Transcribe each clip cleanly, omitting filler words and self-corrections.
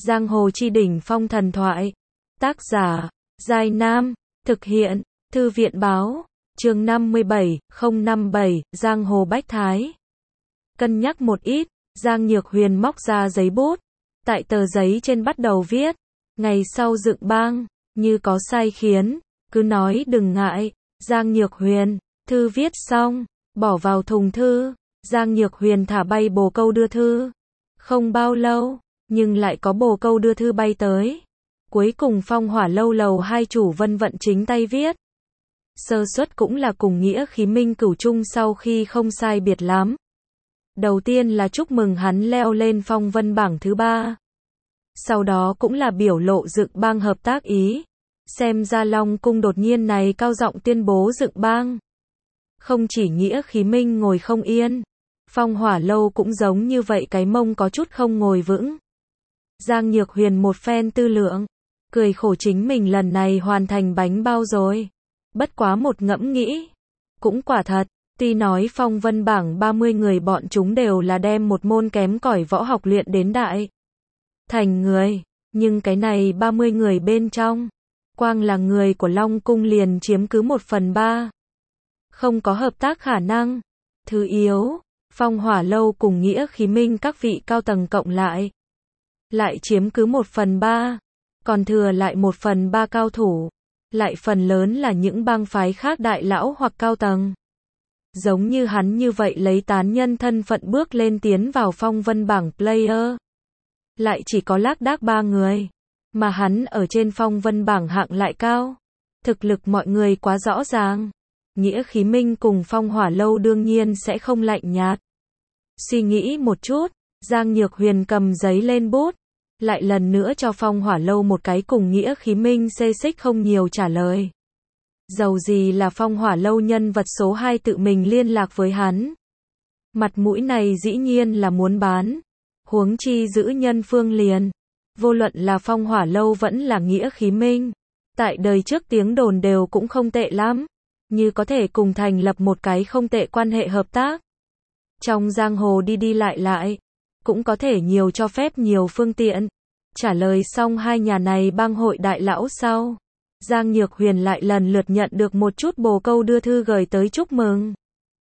Giang hồ chi đỉnh phong thần thoại. Tác giả, Giai Nam. Thực hiện, Thư viện báo. Chương 57, 057, Giang hồ bách thái. Cân nhắc một ít, Giang Nhược Huyền móc ra giấy bút. Tại tờ giấy trên bắt đầu viết. Ngày sau dựng bang, như có sai khiến, cứ nói đừng ngại. Giang Nhược Huyền, thư viết xong, bỏ vào thùng thư. Giang Nhược Huyền thả bay bồ câu đưa thư. Không bao lâu, nhưng lại có bồ câu đưa thư bay tới. Cuối cùng Phong Hỏa lâu lầu hai chủ Vân Vận chính tay viết. Sơ suất cũng là cùng nghĩa khí minh cửu chung sau khi không sai biệt lắm. Đầu tiên là chúc mừng hắn leo lên phong vân bảng thứ 3. Sau đó cũng là biểu lộ dựng bang hợp tác ý. Xem ra Long Cung đột nhiên này cao giọng tuyên bố dựng bang. Không chỉ nghĩa khí minh ngồi không yên. Phong Hỏa lâu cũng giống như vậy, cái mông có chút không ngồi vững. Giang Nhược Huyền một phen tư lượng. Cười khổ chính mình lần này hoàn thành bánh bao rồi. Bất quá một ngẫm nghĩ. Cũng quả thật, tuy nói phong vân bảng 30 người bọn chúng đều là đem một môn kém cỏi võ học luyện đến đại thành người. Nhưng cái này 30 người bên trong. Quang là người của Long Cung liền chiếm cứ 1/3. Không có hợp tác khả năng. Thứ yếu, Phong Hỏa lâu cùng nghĩa khí minh các vị cao tầng cộng lại chiếm cứ 1/3. Còn thừa lại 1/3 cao thủ. Lại phần lớn là những bang phái khác đại lão hoặc cao tầng. Giống như hắn như vậy lấy tán nhân thân phận bước lên tiến vào phong vân bảng player. Lại chỉ có lác đác 3 người. Mà hắn ở trên phong vân bảng hạng lại cao. Thực lực mọi người quá rõ ràng. Nghĩa khí minh cùng Phong Hỏa lâu đương nhiên sẽ không lạnh nhạt. Suy nghĩ một chút, Giang Nhược Huyền cầm giấy lên bút. Lại lần nữa cho Phong Hỏa lâu một cái cùng nghĩa khí minh xê xích không nhiều trả lời. Dầu gì là Phong Hỏa lâu nhân vật số 2 tự mình liên lạc với hắn. Mặt mũi này dĩ nhiên là muốn bán. Huống chi giữ nhân phương liền. Vô luận là Phong Hỏa lâu vẫn là nghĩa khí minh. Tại đời trước tiếng đồn đều cũng không tệ lắm. Như có thể cùng thành lập một cái không tệ quan hệ hợp tác. Trong giang hồ đi đi lại. Cũng có thể nhiều cho phép nhiều phương tiện. Trả lời xong hai nhà này bang hội đại lão sau. Giang Nhược Huyền lại lần lượt nhận được một chút bồ câu đưa thư gửi tới chúc mừng.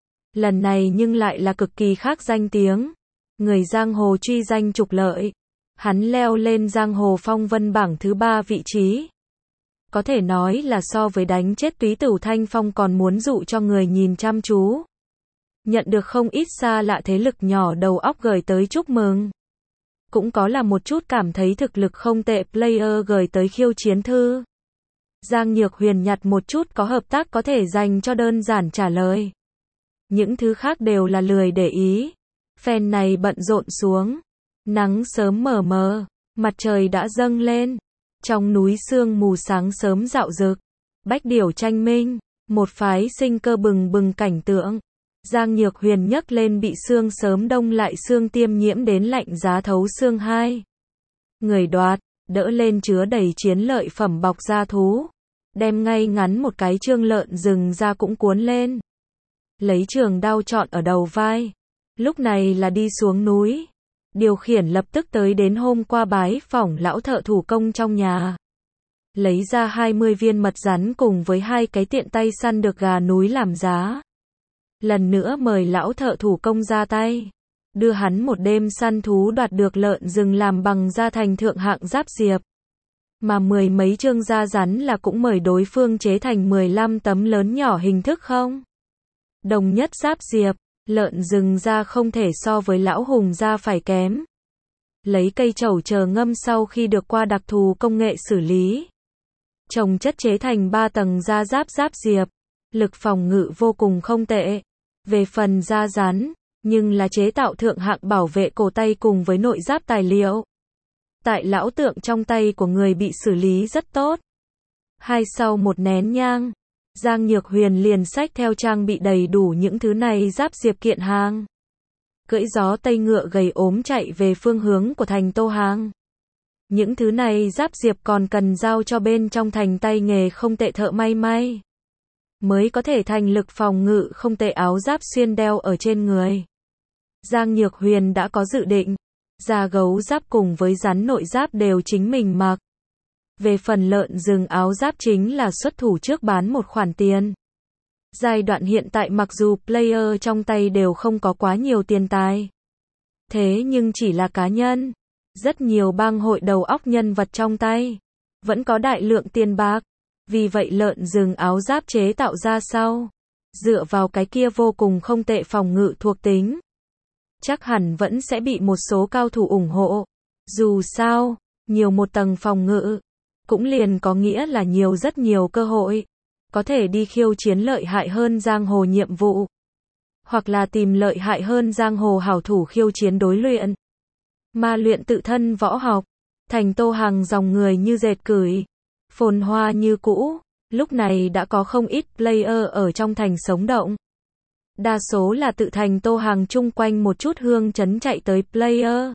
Lần này nhưng lại là cực kỳ khác danh tiếng. Người giang hồ truy danh trục lợi. Hắn leo lên giang hồ phong vân bảng thứ 3 vị trí. Có thể nói là so với đánh chết Túy Tửu Thanh Phong còn muốn dụ cho người nhìn chăm chú. Nhận được không ít xa lạ thế lực nhỏ đầu óc gửi tới chúc mừng. Cũng có là một chút cảm thấy thực lực không tệ player gửi tới khiêu chiến thư. Giang Nhược Huyền nhặt một chút có hợp tác có thể dành cho đơn giản trả lời. Những thứ khác đều là lười để ý. Phen này bận rộn xuống. Nắng sớm mờ mờ, mặt trời đã dâng lên. Trong núi sương mù sáng sớm rạo rực. Bách điểu tranh minh, một phái sinh cơ bừng bừng cảnh tượng. Giang Nhược Huyền nhấc lên bị sương sớm đông lại sương tiêm nhiễm đến lạnh giá thấu xương hai. Người đoạt, đỡ lên chứa đầy chiến lợi phẩm bọc da thú. Đem ngay ngắn một cái trương lợn rừng ra cũng cuốn lên. Lấy trường đao chọn ở đầu vai. Lúc này là đi xuống núi. Điều khiển lập tức tới đến hôm qua bái phỏng lão thợ thủ công trong nhà. Lấy ra 20 viên mật rắn cùng với 2 cái tiện tay săn được gà núi làm giá. Lần nữa mời lão thợ thủ công ra tay. Đưa hắn một đêm săn thú đoạt được lợn rừng làm bằng da thành thượng hạng giáp diệp. Mà 10 mấy chương da rắn là cũng mời đối phương chế thành 15 tấm lớn nhỏ hình thức không. Đồng nhất giáp diệp, lợn rừng da không thể so với lão hùng da phải kém. Lấy cây trẩu chờ ngâm sau khi được qua đặc thù công nghệ xử lý. Trồng chất chế thành 3 tầng da giáp diệp. Lực phòng ngự vô cùng không tệ. Về phần da rắn, nhưng là chế tạo thượng hạng bảo vệ cổ tay cùng với nội giáp tài liệu. Tại lão tượng trong tay của người bị xử lý rất tốt. Sau một nén nhang, Giang Nhược Huyền liền xách theo trang bị đầy đủ những thứ này giáp diệp kiện hàng. Cưỡi gió tây ngựa gầy ốm chạy về phương hướng của thành Tô Hàng. Những thứ này giáp diệp còn cần giao cho bên trong thành tay nghề không tệ thợ may. Mới có thể thành lực phòng ngự không tệ áo giáp xuyên đeo ở trên người. Giang Nhược Huyền đã có dự định. Da gấu giáp cùng với rắn nội giáp đều chính mình mặc. Về phần lợn rừng áo giáp chính là xuất thủ trước bán một khoản tiền. Giai đoạn hiện tại mặc dù player trong tay đều không có quá nhiều tiền tài. Thế nhưng chỉ là cá nhân. Rất nhiều bang hội đầu óc nhân vật trong tay. Vẫn có đại lượng tiền bạc. Vì vậy lợn rừng áo giáp chế tạo ra sau. Dựa vào cái kia vô cùng không tệ phòng ngự thuộc tính. Chắc hẳn vẫn sẽ bị một số cao thủ ủng hộ. Dù sao, nhiều một tầng phòng ngự. Cũng liền có nghĩa là nhiều rất nhiều cơ hội. Có thể đi khiêu chiến lợi hại hơn giang hồ nhiệm vụ. Hoặc là tìm lợi hại hơn giang hồ hảo thủ khiêu chiến đối luyện. Mà luyện tự thân võ học. Thành Tô Hằng dòng người như dệt cửi. Phồn hoa như cũ. Lúc này đã có không ít player ở trong thành sống động. Đa số là tự thành Tô Hằng chung quanh một chút hương trấn chạy tới player.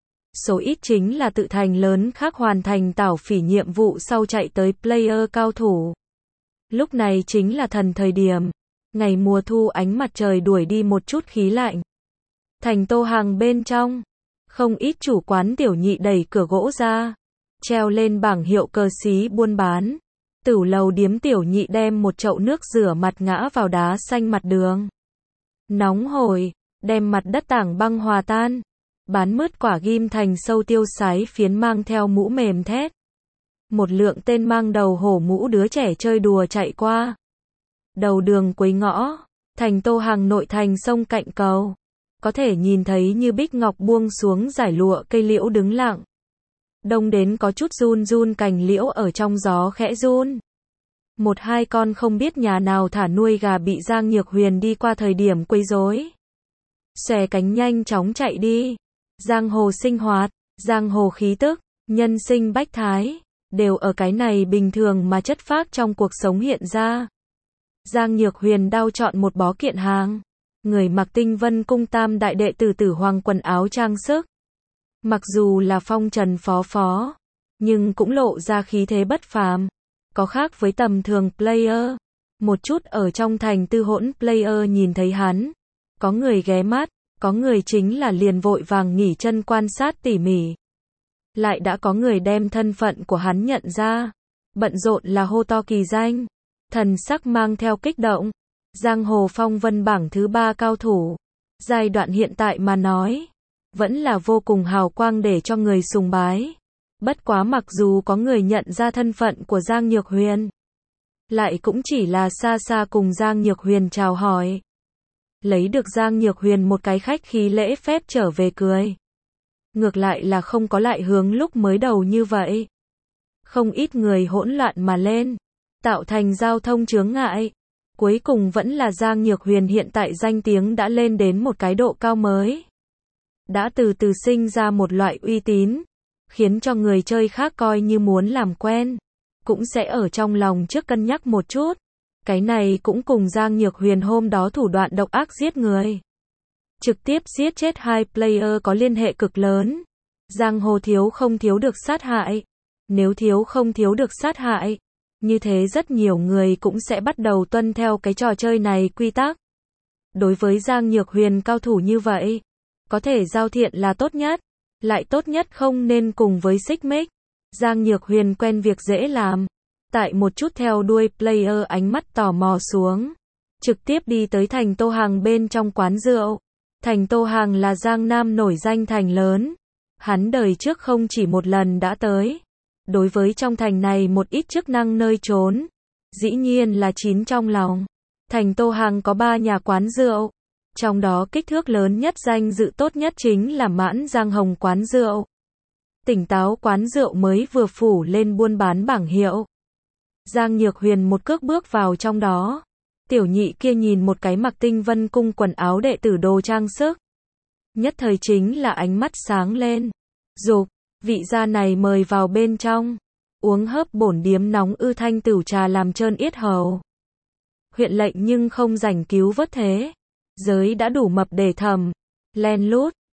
Số ít chính là tự thành lớn khác hoàn thành tảo phỉ nhiệm vụ sau chạy tới player cao thủ. Lúc này chính là thần thời điểm. Ngày mùa thu ánh mặt trời đuổi đi một chút khí lạnh. Thành Tô Hằng bên trong. Không ít chủ quán tiểu nhị đẩy cửa gỗ ra. Treo lên bảng hiệu cờ xí buôn bán. Tửu lầu điếm tiểu nhị đem một chậu nước rửa mặt ngã vào đá xanh mặt đường. Nóng hổi, đem mặt đất tảng băng hòa tan. Bán mứt quả ghim thành sâu tiêu sái phiến mang theo mũ mềm thét. Một lượng tên mang đầu hổ mũ đứa trẻ chơi đùa chạy qua. Đầu đường cuối ngõ, thành Tô Hằng nội thành sông cạnh cầu. Có thể nhìn thấy như bích ngọc buông xuống giải lụa cây liễu đứng lặng. Đông đến có chút run run cành liễu ở trong gió khẽ run. Một hai con không biết nhà nào thả nuôi gà bị Giang Nhược Huyền đi qua thời điểm quấy rối. Xòe cánh nhanh chóng chạy đi. Giang hồ sinh hoạt, giang hồ khí tức, nhân sinh bách thái, đều ở cái này bình thường mà chất phác trong cuộc sống hiện ra. Giang Nhược Huyền đao chọn một bó kiện hàng. Người mặc Tinh Vân cung tam đại đệ tử Tử Hoàng quần áo trang sức. Mặc dù là phong trần phó, nhưng cũng lộ ra khí thế bất phàm. Có khác với tầm thường player. Một chút ở trong thành tư hỗn player nhìn thấy hắn. Có người ghé mắt, có người chính là liền vội vàng nghỉ chân quan sát tỉ mỉ. Lại đã có người đem thân phận của hắn nhận ra. Bận rộn là hô to kỳ danh. Thần sắc mang theo kích động. Giang hồ phong vân bảng thứ 3 cao thủ. Giai đoạn hiện tại mà nói. Vẫn là vô cùng hào quang để cho người sùng bái. Bất quá mặc dù có người nhận ra thân phận của Giang Nhược Huyền. Lại cũng chỉ là xa xa cùng Giang Nhược Huyền chào hỏi. Lấy được Giang Nhược Huyền một cái khách khí lễ phép trở về cười. Ngược lại là không có lại hướng lúc mới đầu như vậy. Không ít người hỗn loạn mà lên. Tạo thành giao thông chướng ngại. Cuối cùng vẫn là Giang Nhược Huyền hiện tại danh tiếng đã lên đến một cái độ cao mới. Đã từ từ sinh ra một loại uy tín. Khiến cho người chơi khác coi như muốn làm quen. Cũng sẽ ở trong lòng trước cân nhắc một chút. Cái này cũng cùng Giang Nhược Huyền hôm đó thủ đoạn độc ác giết người. Trực tiếp giết chết 2 player có liên hệ cực lớn. Giang hồ thiếu không thiếu được sát hại. Nếu thiếu không thiếu được sát hại. Như thế rất nhiều người cũng sẽ bắt đầu tuân theo cái trò chơi này quy tắc. Đối với Giang Nhược Huyền cao thủ như vậy. Có thể giao thiện là tốt nhất. Lại tốt nhất không nên cùng với xích mích. Giang Nhược Huyền quen việc dễ làm. Tại một chút theo đuôi player ánh mắt tò mò xuống. Trực tiếp đi tới thành Tô Hằng bên trong quán rượu. Thành Tô Hằng là Giang Nam nổi danh thành lớn. Hắn đời trước không chỉ một lần đã tới. Đối với trong thành này một ít chức năng nơi trốn. Dĩ nhiên là chín trong lòng. Thành Tô Hằng có 3 nhà quán rượu. Trong đó kích thước lớn nhất danh dự tốt nhất chính là Mãn Giang Hồng quán rượu. Tỉnh táo quán rượu mới vừa phủ lên buôn bán bảng hiệu. Giang Nhược Huyền một cước bước vào trong đó. Tiểu nhị kia nhìn một cái mặc Tinh Vân cung quần áo đệ tử đồ trang sức. Nhất thời chính là ánh mắt sáng lên. Dục, vị gia này mời vào bên trong. Uống hớp bổn điếm nóng ư thanh tửu trà làm trơn yết hầu. Huyện lệnh nhưng không rảnh cứu vớt thế. Giới đã đủ mập để thầm. Len lút,